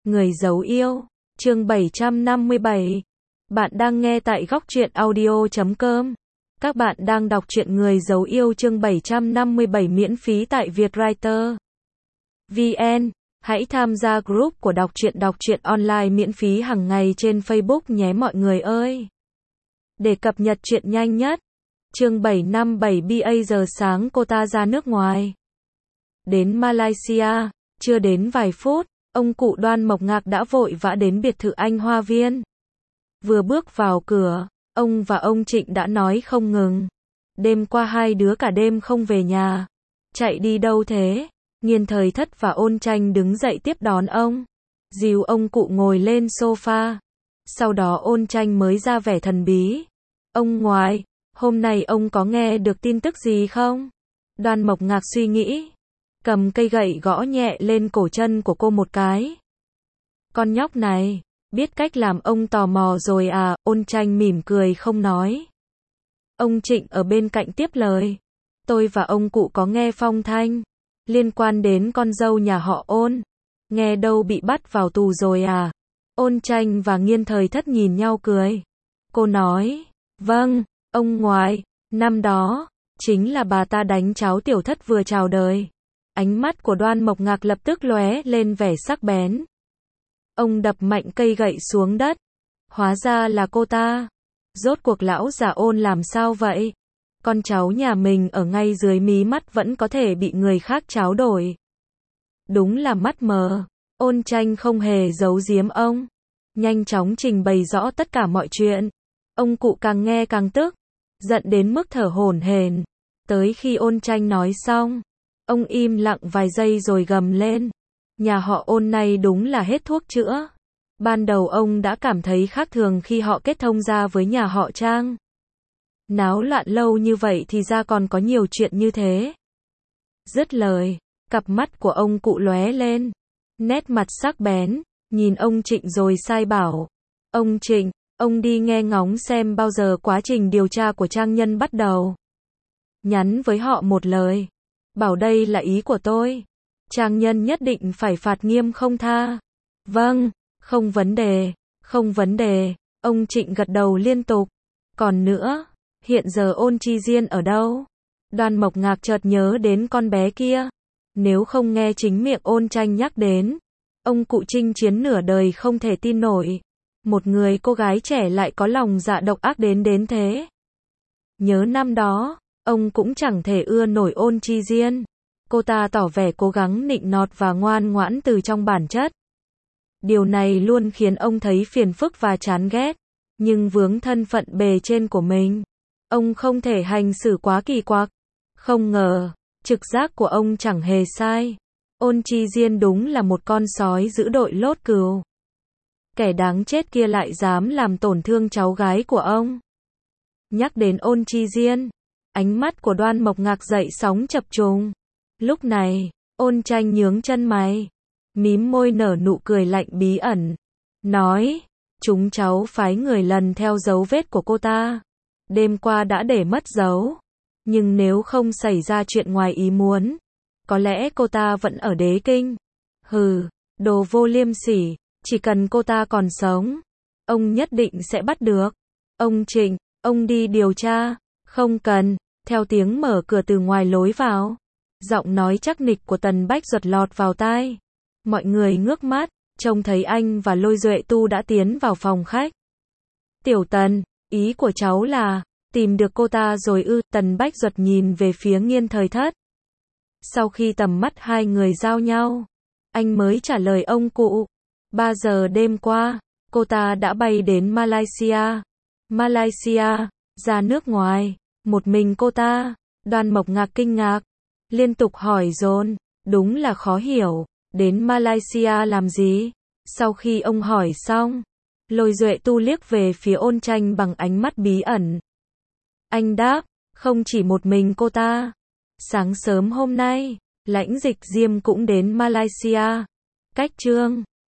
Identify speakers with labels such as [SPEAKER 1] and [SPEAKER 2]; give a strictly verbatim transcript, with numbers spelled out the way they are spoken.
[SPEAKER 1] Người giấu yêu, chương bảy trăm năm mươi bảy. Bạn đang nghe tại góc truyện audio chấm com. Các bạn đang đọc truyện Người giấu yêu chương bảy trăm năm mươi bảy miễn phí tại Vietwriter vê en. Hãy tham gia group của đọc truyện đọc truyện online miễn phí hàng ngày trên Facebook nhé mọi người ơi. Để cập nhật truyện nhanh nhất. Chương bảy trăm năm mươi bảy ba giờ sáng cô ta ra nước ngoài. Đến Malaysia, chưa đến vài phút, ông cụ Đoan Mộc Ngạc đã vội vã đến biệt thự Anh Hoa Viên. Vừa bước vào cửa, ông và ông Trịnh đã nói không ngừng. Đêm qua hai đứa cả đêm không về nhà. Chạy đi đâu thế? Nghiên Thời Thất và Ôn Tranh đứng dậy tiếp đón ông. Dìu ông cụ ngồi lên sofa. Sau đó Ôn Tranh mới ra vẻ thần bí. Ông ngoại, hôm nay ông có nghe được tin tức gì không? Đoan Mộc Ngạc suy nghĩ. Cầm cây gậy gõ nhẹ lên cổ chân của cô một cái. Con nhóc này, biết cách làm ông tò mò rồi à? Ôn Tranh mỉm cười không nói. Ông Trịnh ở bên cạnh tiếp lời. Tôi và ông cụ có nghe phong thanh liên quan đến con dâu nhà họ Ôn. Nghe đâu bị bắt vào tù rồi à? Ôn Tranh và Nghiên Thời Thất nhìn nhau cười. Cô nói, vâng, ông ngoại, năm đó, chính là bà ta đánh cháu Tiểu Thất vừa chào đời. Ánh mắt của Đoan Mộc Ngạc lập tức lóe lên vẻ sắc bén. Ông đập mạnh cây gậy xuống đất. Hóa ra là cô ta. Rốt cuộc lão già Ôn làm sao vậy? Con cháu nhà mình ở ngay dưới mí mắt vẫn có thể bị người khác tráo đổi. Đúng là mắt mờ. Ôn Tranh không hề giấu giếm ông. Nhanh chóng trình bày rõ tất cả mọi chuyện. Ông cụ càng nghe càng tức. Giận đến mức thở hổn hển. Tới khi Ôn Tranh nói xong, ông im lặng vài giây rồi gầm lên. Nhà họ Ôn này đúng là hết thuốc chữa. Ban đầu ông đã cảm thấy khác thường khi họ kết thông ra với nhà họ Trang. Náo loạn lâu như vậy thì ra còn có nhiều chuyện như thế. Dứt lời, cặp mắt của ông cụ lóe lên. Nét mặt sắc bén, nhìn ông Trịnh rồi sai bảo. Ông Trịnh, ông đi nghe ngóng xem bao giờ quá trình điều tra của Trang Nhân bắt đầu. Nhắn với họ một lời. Bảo đây là ý của tôi. Trang Nhân nhất định phải phạt nghiêm không tha. Vâng, không vấn đề, không vấn đề. Ông Trịnh gật đầu liên tục. Còn nữa, hiện giờ Ôn Chi Diên ở đâu? Đoan Mộc Ngạc chợt nhớ đến con bé kia. Nếu không nghe chính miệng Ôn Tranh nhắc đến, ông cụ chinh chiến nửa đời không thể tin nổi. Một người cô gái trẻ lại có lòng dạ độc ác đến đến thế. Nhớ năm đó, ông cũng chẳng thể ưa nổi Ôn Chi Diên. Cô ta tỏ vẻ cố gắng nịnh nọt và ngoan ngoãn từ trong bản chất. Điều này luôn khiến ông thấy phiền phức và chán ghét. Nhưng vướng thân phận bề trên của mình, ông không thể hành xử quá kỳ quặc. Không ngờ, trực giác của ông chẳng hề sai. Ôn Chi Diên đúng là một con sói giữ đội lốt cừu. Kẻ đáng chết kia lại dám làm tổn thương cháu gái của ông. Nhắc đến Ôn Chi Diên, ánh mắt của Đoan Mộc Ngạc dậy sóng chập trùng. Lúc này, Ôn Tranh nhướng chân mày, mím môi nở nụ cười lạnh bí ẩn. Nói, chúng cháu phái người lần theo dấu vết của cô ta. Đêm qua đã để mất dấu. Nhưng nếu không xảy ra chuyện ngoài ý muốn, có lẽ cô ta vẫn ở Đế Kinh. Hừ, đồ vô liêm sỉ, chỉ cần cô ta còn sống, ông nhất định sẽ bắt được. Ông Trịnh, ông đi điều tra. Không cần. Theo tiếng mở cửa từ ngoài lối vào, giọng nói chắc nịch của Tần Bách Duật lọt vào tai. Mọi người ngước mắt, trông thấy anh và Lôi Duệ Tu đã tiến vào phòng khách. Tiểu Tần, ý của cháu là, tìm được cô ta rồi ư? Tần Bách Duật nhìn về phía Nghiên Thời Thất. Sau khi tầm mắt hai người giao nhau, anh mới trả lời ông cụ. Ba giờ đêm qua, cô ta đã bay đến Malaysia. Malaysia, ra nước ngoài, một mình cô ta. Đoan Mộc Ngạc kinh ngạc, liên tục hỏi dồn, đúng là khó hiểu, đến Malaysia làm gì? Sau khi ông hỏi xong, Lôi Duệ Tu liếc về phía Ôn Tranh bằng ánh mắt bí ẩn. Anh đáp, không chỉ một mình cô ta. Sáng sớm hôm nay, Lãnh Dịch Diêm cũng đến Malaysia. Cách chương